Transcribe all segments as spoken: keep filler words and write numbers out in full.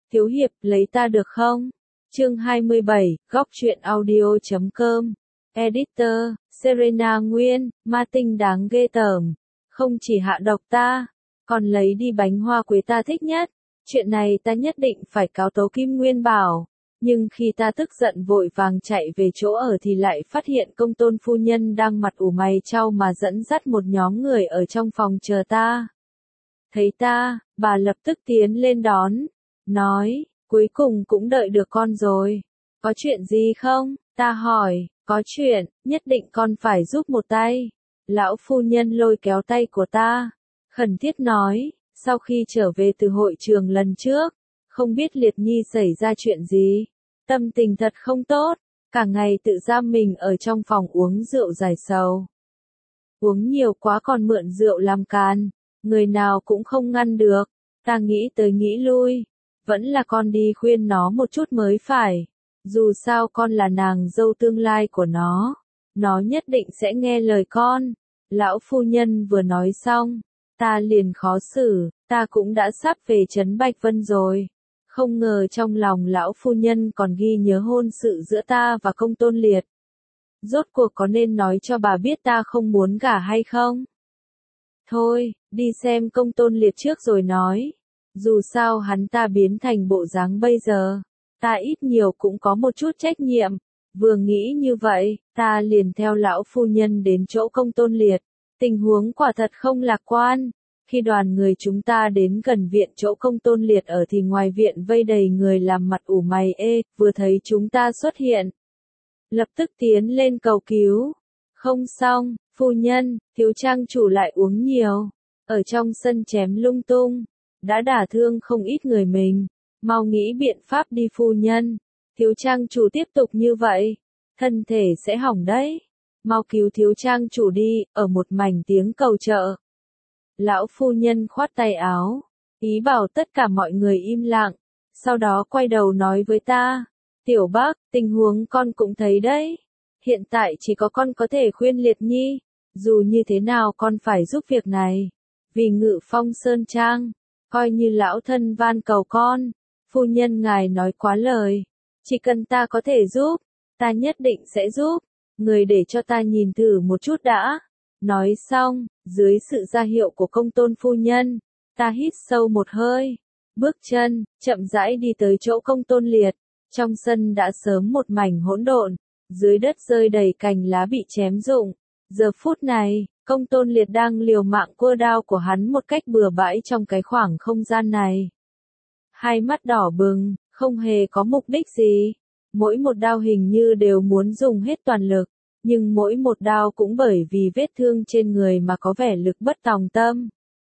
Thiếu hiệp, lấy ta được không? Chương hai mươi bảy, góc truyện audio chấm com. Editor, Serena Nguyên, ma tinh đáng ghê tởm. Không chỉ hạ độc ta, còn lấy đi bánh hoa quế ta thích nhất. Chuyện này ta nhất định phải cáo tố Kim Nguyên Bảo. Nhưng khi ta tức giận vội vàng chạy về chỗ ở thì lại phát hiện công tôn phu nhân đang mặt ủ mày chau mà dẫn dắt một nhóm người ở trong phòng chờ ta. Thấy ta, bà lập tức tiến lên đón, nói, cuối cùng cũng đợi được con rồi. Có chuyện gì không? Ta hỏi, có chuyện, nhất định con phải giúp một tay. Lão phu nhân lôi kéo tay của ta, khẩn thiết nói, sau khi trở về từ hội trường lần trước, không biết Liệt Nhi xảy ra chuyện gì. Tâm tình thật không tốt, cả ngày tự giam mình ở trong phòng uống rượu giải sầu. Uống nhiều quá còn mượn rượu làm càn, người nào cũng không ngăn được. Ta nghĩ tới nghĩ lui, vẫn là con đi khuyên nó một chút mới phải. Dù sao con là nàng dâu tương lai của nó, nó nhất định sẽ nghe lời con. Lão phu nhân vừa nói xong, ta liền khó xử, ta cũng đã sắp về trấn Bạch Vân rồi. Không ngờ trong lòng lão phu nhân còn ghi nhớ hôn sự giữa ta và công tôn Liệt. Rốt cuộc có nên nói cho bà biết ta không muốn gả hay không? Thôi, đi xem công tôn Liệt trước rồi nói. Dù sao hắn ta biến thành bộ dáng bây giờ, ta ít nhiều cũng có một chút trách nhiệm. Vừa nghĩ như vậy, ta liền theo lão phu nhân đến chỗ công tôn Liệt. Tình huống quả thật không lạc quan. Khi đoàn người chúng ta đến gần viện chỗ công tôn Liệt ở thì ngoài viện vây đầy người làm mặt ủ mày ê, vừa thấy chúng ta xuất hiện. Lập tức tiến lên cầu cứu. Không xong, phu nhân, thiếu trang chủ lại uống nhiều. Ở trong sân chém lung tung, đã đả thương không ít người mình. Mau nghĩ biện pháp đi phu nhân. Thiếu trang chủ tiếp tục như vậy, thân thể sẽ hỏng đấy. Mau cứu thiếu trang chủ đi, ở một mảnh tiếng cầu trợ. Lão phu nhân khoát tay áo, ý bảo tất cả mọi người im lặng, sau đó quay đầu nói với ta, Tiểu Bác, tình huống con cũng thấy đấy, hiện tại chỉ có con có thể khuyên Liệt Nhi, dù như thế nào con phải giúp việc này, vì Ngự Phong Sơn Trang, coi như lão thân van cầu con, phu nhân ngài nói quá lời, chỉ cần ta có thể giúp, ta nhất định sẽ giúp, người để cho ta nhìn thử một chút đã. Nói xong, dưới sự ra hiệu của công tôn phu nhân, ta hít sâu một hơi, bước chân, chậm rãi đi tới chỗ công tôn Liệt. Trong sân đã sớm một mảnh hỗn độn, dưới đất rơi đầy cành lá bị chém rụng. Giờ phút này, công tôn Liệt đang liều mạng cua đao của hắn một cách bừa bãi trong cái khoảng không gian này. Hai mắt đỏ bừng, không hề có mục đích gì. Mỗi một đao hình như đều muốn dùng hết toàn lực. Nhưng mỗi một đao cũng bởi vì vết thương trên người mà có vẻ lực bất tòng tâm.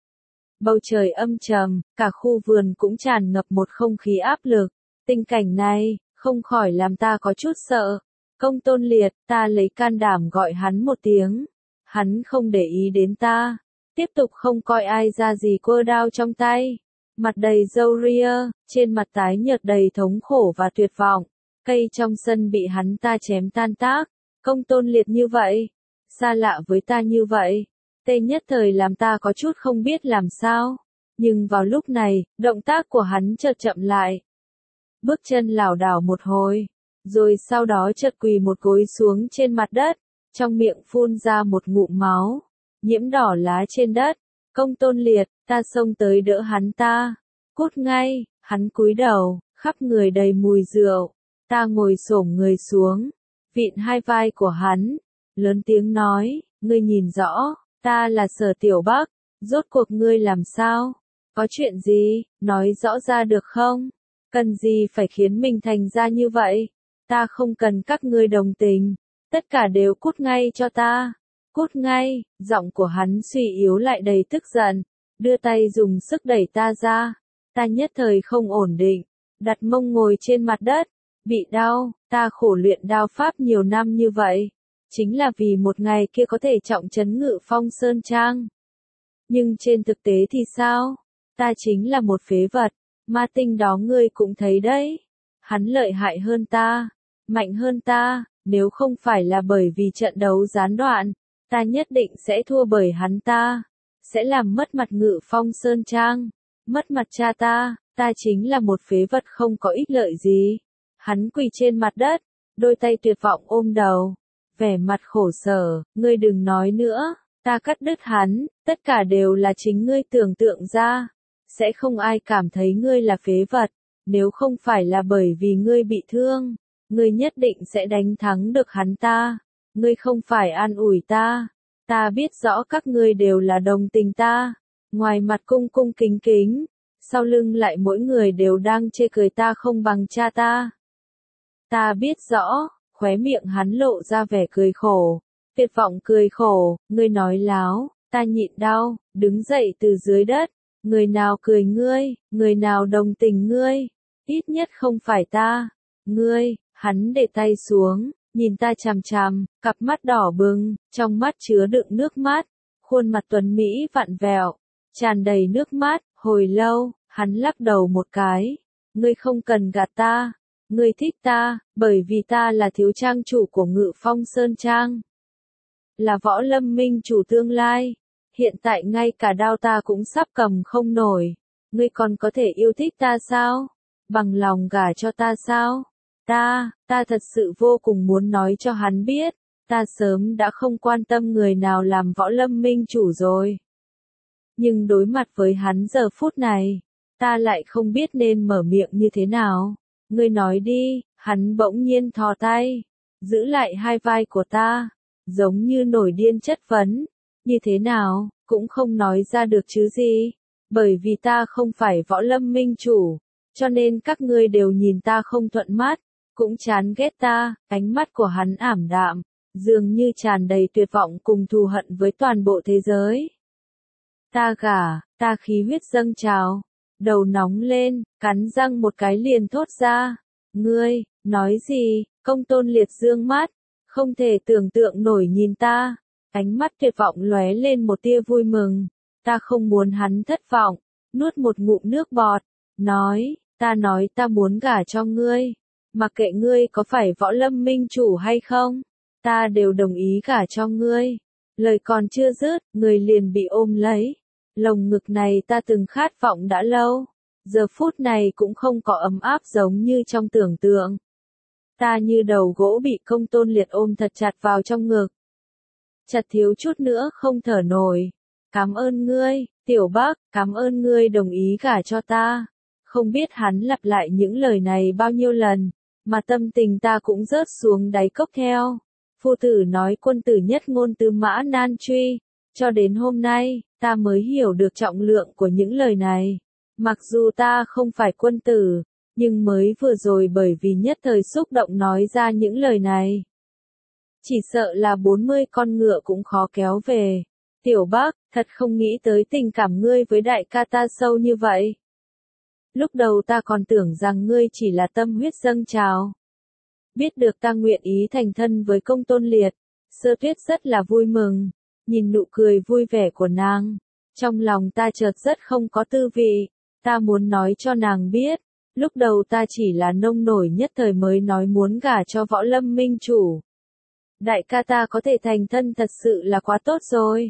Bầu trời âm trầm, cả khu vườn cũng tràn ngập một không khí áp lực. Tình cảnh này, không khỏi làm ta có chút sợ. Công tôn Liệt, ta lấy can đảm gọi hắn một tiếng. Hắn không để ý đến ta. Tiếp tục không coi ai ra gì cua đao trong tay. Mặt đầy râu ria, trên mặt tái nhợt đầy thống khổ và tuyệt vọng. Cây trong sân bị hắn ta chém tan tác. Công tôn Liệt như vậy, xa lạ với ta như vậy, tê nhất thời làm ta có chút không biết làm sao. Nhưng vào lúc này, động tác của hắn chợt chậm lại. Bước chân lảo đảo một hồi, rồi sau đó chợt quỳ một gối xuống trên mặt đất, trong miệng phun ra một ngụm máu, nhiễm đỏ lá trên đất. Công tôn Liệt, ta xông tới đỡ hắn ta, cút ngay, hắn cúi đầu, khắp người đầy mùi rượu, ta ngồi xổm người xuống. Vịn hai vai của hắn, lớn tiếng nói, ngươi nhìn rõ, ta là Sở Tiểu Bác, rốt cuộc ngươi làm sao? Có chuyện gì, nói rõ ra được không? Cần gì phải khiến mình thành ra như vậy? Ta không cần các ngươi đồng tình, tất cả đều cút ngay cho ta, cút ngay, giọng của hắn suy yếu lại đầy tức giận, đưa tay dùng sức đẩy ta ra, ta nhất thời không ổn định, đặt mông ngồi trên mặt đất. Bị đau, ta khổ luyện đao pháp nhiều năm như vậy, chính là vì một ngày kia có thể trọng trấn Ngự Phong Sơn Trang. Nhưng trên thực tế thì sao? Ta chính là một phế vật, ma tinh đó ngươi cũng thấy đấy. Hắn lợi hại hơn ta, mạnh hơn ta, nếu không phải là bởi vì trận đấu gián đoạn, ta nhất định sẽ thua bởi hắn ta, sẽ làm mất mặt Ngự Phong Sơn Trang, mất mặt cha ta, ta chính là một phế vật không có ích lợi gì. Hắn quỳ trên mặt đất, đôi tay tuyệt vọng ôm đầu, vẻ mặt khổ sở, ngươi đừng nói nữa, ta cắt đứt hắn, tất cả đều là chính ngươi tưởng tượng ra, sẽ không ai cảm thấy ngươi là phế vật, nếu không phải là bởi vì ngươi bị thương, ngươi nhất định sẽ đánh thắng được hắn ta, ngươi không phải an ủi ta, ta biết rõ các ngươi đều là đồng tình ta, ngoài mặt cung cung kính kính, sau lưng lại mỗi người đều đang chê cười ta không bằng cha ta. Ta biết rõ, khóe miệng hắn lộ ra vẻ cười khổ, tuyệt vọng cười khổ, ngươi nói láo, ta nhịn đau, đứng dậy từ dưới đất, người nào cười ngươi, người nào đồng tình ngươi, ít nhất không phải ta, ngươi, hắn để tay xuống, nhìn ta chằm chằm, cặp mắt đỏ bừng, trong mắt chứa đựng nước mắt, khuôn mặt tuấn Mỹ vặn vẹo, tràn đầy nước mắt, hồi lâu, hắn lắc đầu một cái, ngươi không cần gạt ta. Ngươi thích ta, bởi vì ta là thiếu trang chủ của Ngự Phong Sơn Trang. Là võ lâm minh chủ tương lai. Hiện tại ngay cả đao ta cũng sắp cầm không nổi. Ngươi còn có thể yêu thích ta sao? Bằng lòng gả cho ta sao? Ta, ta thật sự vô cùng muốn nói cho hắn biết. Ta sớm đã không quan tâm người nào làm võ lâm minh chủ rồi. Nhưng đối mặt với hắn giờ phút này, ta lại không biết nên mở miệng như thế nào. Ngươi nói đi, hắn bỗng nhiên thò tay, giữ lại hai vai của ta, giống như nổi điên chất vấn, như thế nào, cũng không nói ra được chứ gì, bởi vì ta không phải võ lâm minh chủ, cho nên các ngươi đều nhìn ta không thuận mắt, cũng chán ghét ta, ánh mắt của hắn ảm đạm, dường như tràn đầy tuyệt vọng cùng thù hận với toàn bộ thế giới. Ta gả, ta khí huyết dâng trào. Đầu nóng lên, cắn răng một cái liền thốt ra. Ngươi, nói gì, Công Tôn Liệt dương mắt, không thể tưởng tượng nổi nhìn ta. Ánh mắt tuyệt vọng lóe lên một tia vui mừng. Ta không muốn hắn thất vọng, nuốt một ngụm nước bọt, nói, ta nói ta muốn gả cho ngươi. Mặc kệ ngươi có phải võ lâm minh chủ hay không, ta đều đồng ý gả cho ngươi. Lời còn chưa dứt, người liền bị ôm lấy. Lồng ngực này ta từng khát vọng đã lâu, giờ phút này cũng không có ấm áp giống như trong tưởng tượng. Ta như đầu gỗ bị Công Tôn Liệt ôm thật chặt vào trong ngực. Chặt thiếu chút nữa không thở nổi. Cảm ơn ngươi, Tiểu Bắc, cảm ơn ngươi đồng ý gả cho ta. Không biết hắn lặp lại những lời này bao nhiêu lần, mà tâm tình ta cũng rớt xuống đáy cốc theo. Phu tử nói quân tử nhất ngôn tứ mã nan truy, cho đến hôm nay, ta mới hiểu được trọng lượng của những lời này. Mặc dù ta không phải quân tử, nhưng mới vừa rồi bởi vì nhất thời xúc động nói ra những lời này. Chỉ sợ là bốn mươi con ngựa cũng khó kéo về. Tiểu Bắc, thật không nghĩ tới tình cảm ngươi với đại ca ta sâu như vậy. Lúc đầu ta còn tưởng rằng ngươi chỉ là tâm huyết dâng trào. Biết được ta nguyện ý thành thân với Công Tôn Liệt, Sơ Tuyết rất là vui mừng. Nhìn nụ cười vui vẻ của nàng, trong lòng ta chợt rất không có tư vị, ta muốn nói cho nàng biết, lúc đầu ta chỉ là nông nổi nhất thời mới nói muốn gả cho võ lâm minh chủ. Đại ca ta có thể thành thân thật sự là quá tốt rồi.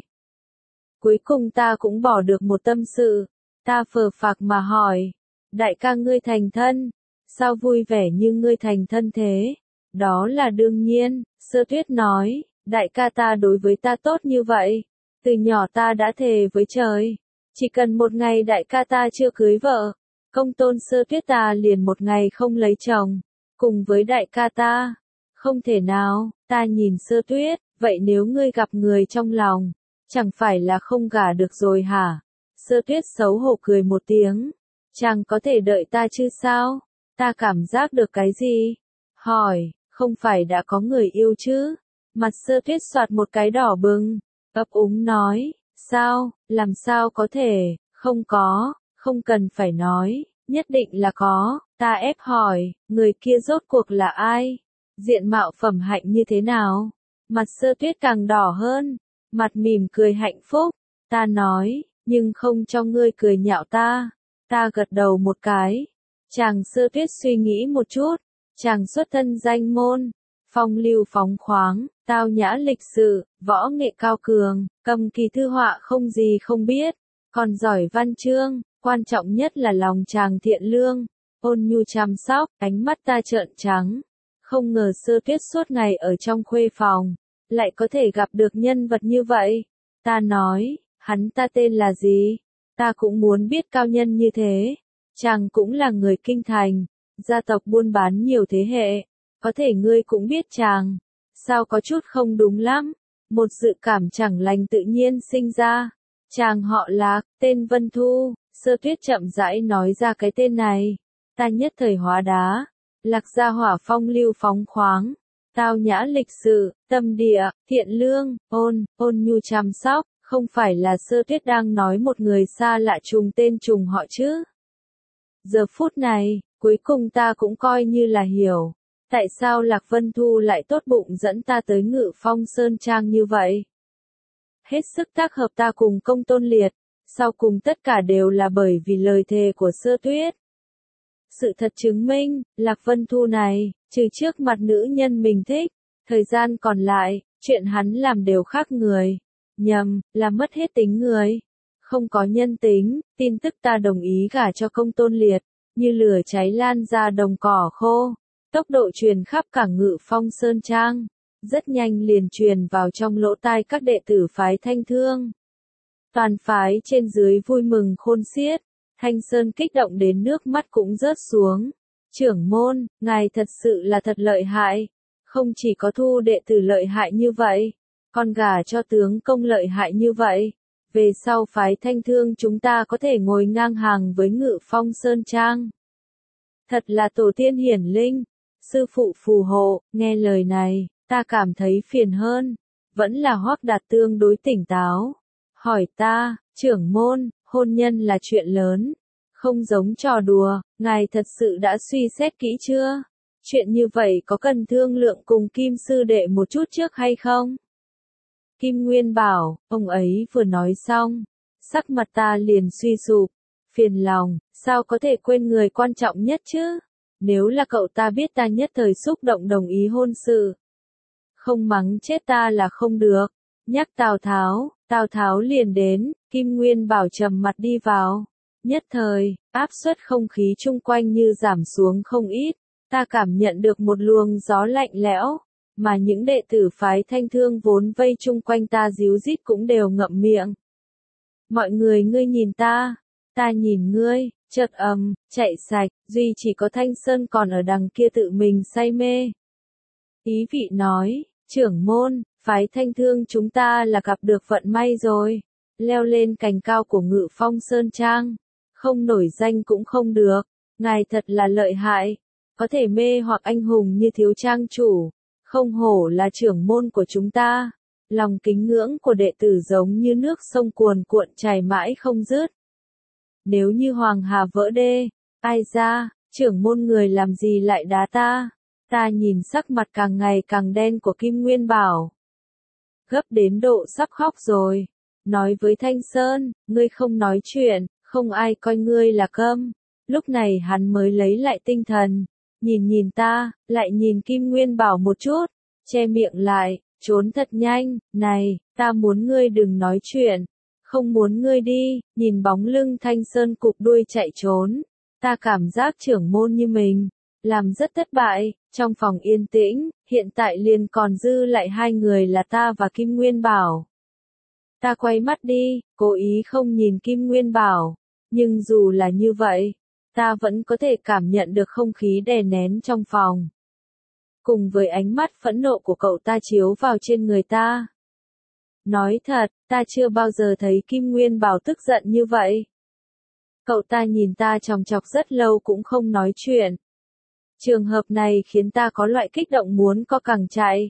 Cuối cùng ta cũng bỏ được một tâm sự, ta phờ phạc mà hỏi, đại ca ngươi thành thân, sao vui vẻ như ngươi thành thân thế? Đó là đương nhiên, Sơ Tuyết nói. Đại ca ta đối với ta tốt như vậy, từ nhỏ ta đã thề với trời, chỉ cần một ngày đại ca ta chưa cưới vợ, Công Tôn Sơ Tuyết ta liền một ngày không lấy chồng, cùng với đại ca ta, không thể nào, ta nhìn Sơ Tuyết, vậy nếu ngươi gặp người trong lòng, chẳng phải là không gả được rồi hả? Sơ Tuyết xấu hổ cười một tiếng, chẳng có thể đợi ta chứ sao? Ta cảm giác được cái gì? Hỏi, không phải đã có người yêu chứ? Mặt Sơ Tuyết soạt một cái đỏ bừng, ấp úng nói, sao, làm sao có thể, không có, không cần phải nói, nhất định là có, ta ép hỏi, người kia rốt cuộc là ai, diện mạo phẩm hạnh như thế nào, mặt Sơ Tuyết càng đỏ hơn, mặt mỉm cười hạnh phúc, ta nói, nhưng không cho ngươi cười nhạo ta, ta gật đầu một cái, chàng Sơ Tuyết suy nghĩ một chút, chàng xuất thân danh môn, phong lưu phóng khoáng, tao nhã lịch sự, võ nghệ cao cường, cầm kỳ thư họa không gì không biết, còn giỏi văn chương, Quan trọng nhất là lòng chàng thiện lương, ôn nhu chăm sóc, ánh mắt ta trợn trắng. Không ngờ Sơ Tuyết suốt ngày ở trong khuê phòng, lại có thể gặp được nhân vật như vậy. Ta nói, hắn ta tên là gì? Ta cũng muốn biết cao nhân như thế. Chàng cũng là người kinh thành, gia tộc buôn bán nhiều thế hệ, có thể ngươi cũng biết chàng. Sao có chút không đúng lắm? Một dự cảm chẳng lành tự nhiên sinh ra. Chàng họ Lạc, tên Vân Thu. Sơ Tuyết chậm rãi nói ra cái tên này. Ta nhất thời hóa đá. Lạc gia hỏa phong lưu phóng khoáng, tao nhã lịch sự, tâm địa, thiện lương, ôn, ôn nhu chăm sóc, không phải là Sơ Tuyết đang nói một người xa lạ trùng tên trùng họ chứ. Giờ phút này, cuối cùng ta cũng coi như là hiểu, tại sao Lạc Vân Thu lại tốt bụng dẫn ta tới Ngự Phong Sơn Trang như vậy. Hết sức tác hợp ta cùng Công Tôn Liệt, sau cùng tất cả đều là bởi vì lời thề của Sơ Tuyết. Sự thật chứng minh, Lạc Vân Thu này, trừ trước mặt nữ nhân mình thích, thời gian còn lại, chuyện hắn làm đều khác người. Nhầm, là mất hết tính người. Không có nhân tính, tin tức ta đồng ý gả cho Công Tôn Liệt, như lửa cháy lan ra đồng cỏ khô. Tốc độ truyền khắp cả Ngự Phong Sơn Trang, rất nhanh liền truyền vào trong lỗ tai các đệ tử phái Thanh Thương. Toàn phái trên dưới vui mừng khôn xiết. Thanh Sơn kích động đến nước mắt cũng rớt xuống. Trưởng môn, ngài thật sự là thật lợi hại. Không chỉ có thu đệ tử lợi hại như vậy, còn gả cho tướng công lợi hại như vậy. Về sau phái Thanh Thương chúng ta có thể ngồi ngang hàng với Ngự Phong Sơn Trang. Thật là tổ tiên hiển linh. Sư phụ phù hộ, nghe lời này, ta cảm thấy phiền hơn. Vẫn là Hoắc Đạt tương đối tỉnh táo. Hỏi ta, trưởng môn, hôn nhân là chuyện lớn, không giống trò đùa, ngài thật sự đã suy xét kỹ chưa? Chuyện như vậy có cần thương lượng cùng Kim sư đệ một chút trước hay không? Kim Nguyên bảo, ông ấy vừa nói xong, sắc mặt ta liền suy sụp, phiền lòng, sao có thể quên người quan trọng nhất chứ? Nếu là cậu ta biết ta nhất thời xúc động đồng ý hôn sự, không mắng chết ta là không được. Nhắc Tào Tháo, Tào Tháo liền đến, Kim Nguyên bảo trầm mặt đi vào. Nhất thời, áp suất không khí chung quanh như giảm xuống không ít, ta cảm nhận được một luồng gió lạnh lẽo, mà những đệ tử phái Thanh Thương vốn vây chung quanh ta díu dít cũng đều ngậm miệng. Mọi người ngươi nhìn ta, ta nhìn ngươi, chợt ầm, chạy sạch, duy chỉ có Thanh Sơn còn ở đằng kia tự mình say mê. Ý vị nói, trưởng môn, phái Thanh Thương chúng ta là gặp được vận may rồi, leo lên cành cao của Ngự Phong Sơn Trang, không nổi danh cũng không được, ngài thật là lợi hại, có thể mê hoặc anh hùng như thiếu trang chủ, không hổ là trưởng môn của chúng ta, lòng kính ngưỡng của đệ tử giống như nước sông cuồn cuộn chảy mãi không dứt. Nếu như Hoàng Hà vỡ đê, ai ra, trưởng môn người làm gì lại đá ta? Ta nhìn sắc mặt càng ngày càng đen của Kim Nguyên bảo. Gấp đến độ sắp khóc rồi. Nói với Thanh Sơn, ngươi không nói chuyện, không ai coi ngươi là câm. Lúc này hắn mới lấy lại tinh thần. Nhìn nhìn ta, lại nhìn Kim Nguyên bảo một chút. Che miệng lại, trốn thật nhanh. Này, ta muốn ngươi đừng nói chuyện. Không muốn ngươi đi, nhìn bóng lưng Thanh Sơn cụp đuôi chạy trốn. Ta cảm giác trưởng môn như mình. Làm rất thất bại, trong phòng yên tĩnh, hiện tại liền còn dư lại hai người là ta và Kim Nguyên Bảo. Ta quay mắt đi, cố ý không nhìn Kim Nguyên Bảo, nhưng dù là như vậy, ta vẫn có thể cảm nhận được không khí đè nén trong phòng. Cùng với ánh mắt phẫn nộ của cậu ta chiếu vào trên người ta. Nói thật, ta chưa bao giờ thấy Kim Nguyên Bảo tức giận như vậy. Cậu ta nhìn ta chòng chọc rất lâu cũng không nói chuyện. Trường hợp này khiến ta có loại kích động muốn co cẳng chạy.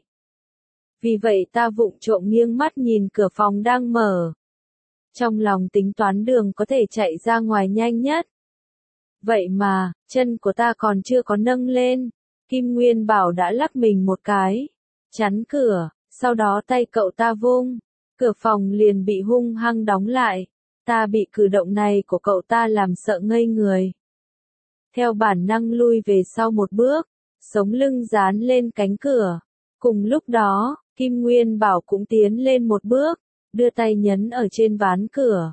Vì vậy ta vụng trộm nghiêng mắt nhìn cửa phòng đang mở. Trong lòng tính toán đường có thể chạy ra ngoài nhanh nhất. Vậy mà, chân của ta còn chưa có nâng lên. Kim Nguyên Bảo đã lắc mình một cái. Chắn cửa, sau đó tay cậu ta vung. Cửa phòng liền bị hung hăng đóng lại. Ta bị cử động này của cậu ta làm sợ ngây người. Theo bản năng lui về sau một bước, sống lưng dán lên cánh cửa. Cùng lúc đó, Kim Nguyên Bảo cũng tiến lên một bước, đưa tay nhấn ở trên ván cửa.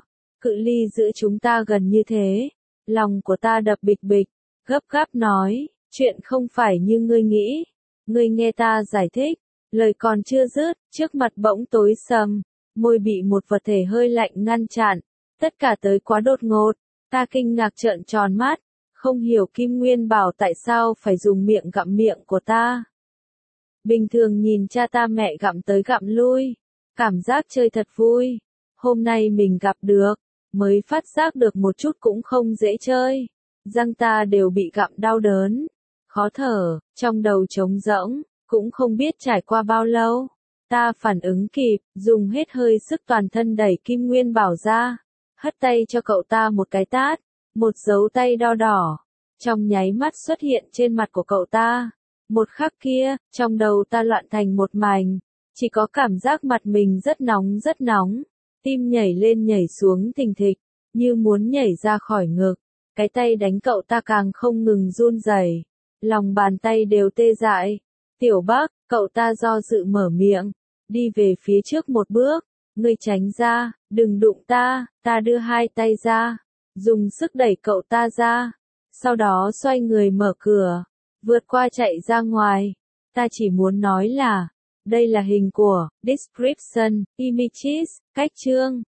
cự ly giữa chúng ta gần như thế. Lòng của ta đập bịch bịch, gấp gáp nói, chuyện không phải như ngươi nghĩ. Ngươi nghe ta giải thích, lời còn chưa dứt, trước mặt bỗng tối sầm, môi bị một vật thể hơi lạnh ngăn chặn, tất cả tới quá đột ngột, ta kinh ngạc trợn tròn mắt, không hiểu Kim Nguyên Bảo tại sao phải dùng miệng gặm miệng của ta. Bình thường nhìn cha ta mẹ gặm tới gặm lui, cảm giác chơi thật vui, hôm nay mình gặp được, mới phát giác được một chút cũng không dễ chơi, răng ta đều bị gặm đau đớn, khó thở, trong đầu trống rỗng, cũng không biết trải qua bao lâu. Ta phản ứng kịp, dùng hết hơi sức toàn thân đẩy Kim Nguyên Bảo ra, hất tay cho cậu ta một cái tát, một dấu tay đo đỏ, trong nháy mắt xuất hiện trên mặt của cậu ta. Một khắc kia, trong đầu ta loạn thành một mảnh, chỉ có cảm giác mặt mình rất nóng rất nóng, tim nhảy lên nhảy xuống thình thịch, như muốn nhảy ra khỏi ngực, cái tay đánh cậu ta càng không ngừng run rẩy, lòng bàn tay đều tê dại. Tiểu Bắc, cậu ta do dự mở miệng, đi về phía trước một bước, ngươi tránh ra, đừng đụng ta, ta đưa hai tay ra, dùng sức đẩy cậu ta ra, sau đó xoay người mở cửa, vượt qua chạy ra ngoài. Ta chỉ muốn nói là, đây là hình của, description, images, cách chương.